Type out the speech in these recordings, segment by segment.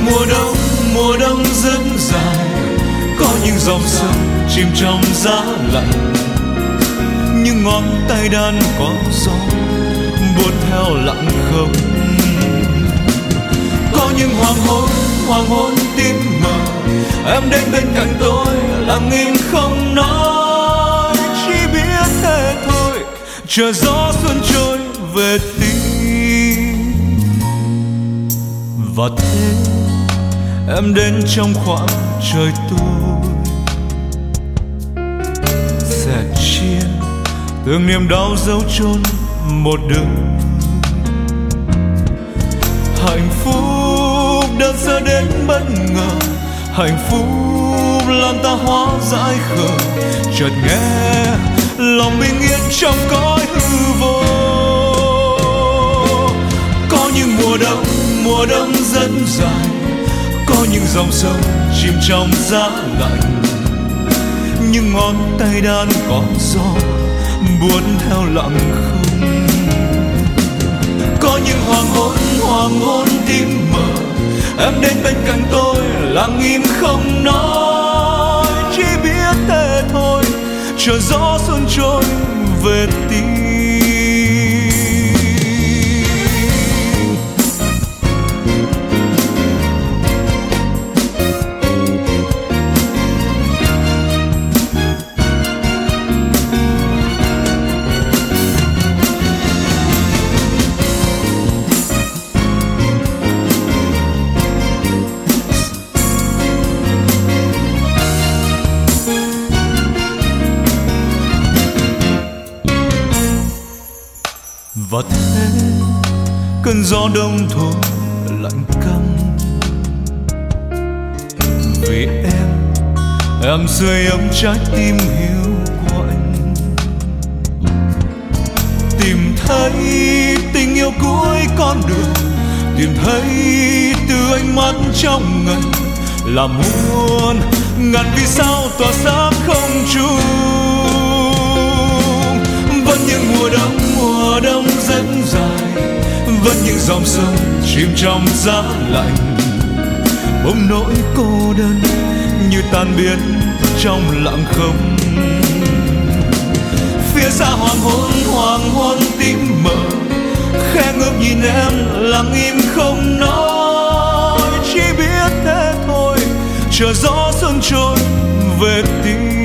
Mùa đông rất dài, có những dòng sông chìm trong giá lạnh, những ngón tay đan có gió buốt theo lặng không. Có những hoàng hôn tím mờ, em đến bên cạnh tôi lặng im không nói, chỉ biết thế thôi, chờ gió xuân trôi về tim. Và thế em đến trong khoảng trời tôi, sẻ chia từng niềm đau dấu chôn một đời. Hạnh phúc đơn sơ đến bất ngờ, hạnh phúc làm ta hóa dại khờ, chợt nghe lòng bình yên trong cõi hư vô. Có những mùa đông rất dài, có những dòng sông chìm trong giá lạnh, những ngón tay đan có gió buốt theo lặng không. Có những hoàng hôn tím mờ, em đến bên cạnh tôi lặng im không nói, chỉ biết thế thôi, chờ gió xuân trôi về tim. Và thế cơn gió đông thổi lạnh căm, vì em sưởi ấm trái tim hiu của anh, tìm thấy tình yêu cuối con đường, tìm thấy từ ánh mắt trong ngần là muôn ngàn vì sao tỏa sáng không chung. Vẫn những mùa đông rất dài, vẫn những dòng sông chìm trong giá lạnh, bỗng nỗi cô đơn như tan biến trong lặng không. Phía xa hoàng hôn tím mờ, khẽ ngước nhìn em lặng im không nói, chỉ biết thế thôi, chờ gió xuân trôi về tim.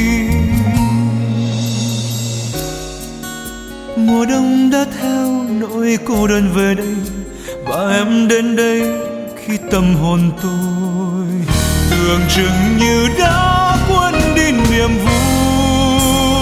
Mùa đông đã theo nỗi cô đơn về đây, và em đến đây khi tâm hồn tôi tưởng chừng như đã quên đi niềm vui.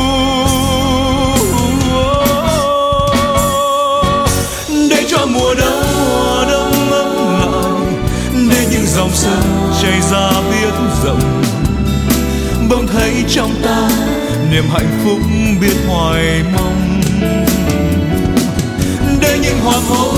Để cho mùa đông ấm lại, để những dòng sông chảy ra biết rộng, bỗng thấy trong ta niềm hạnh phúc biết hoài mong. Để những hoàng hôn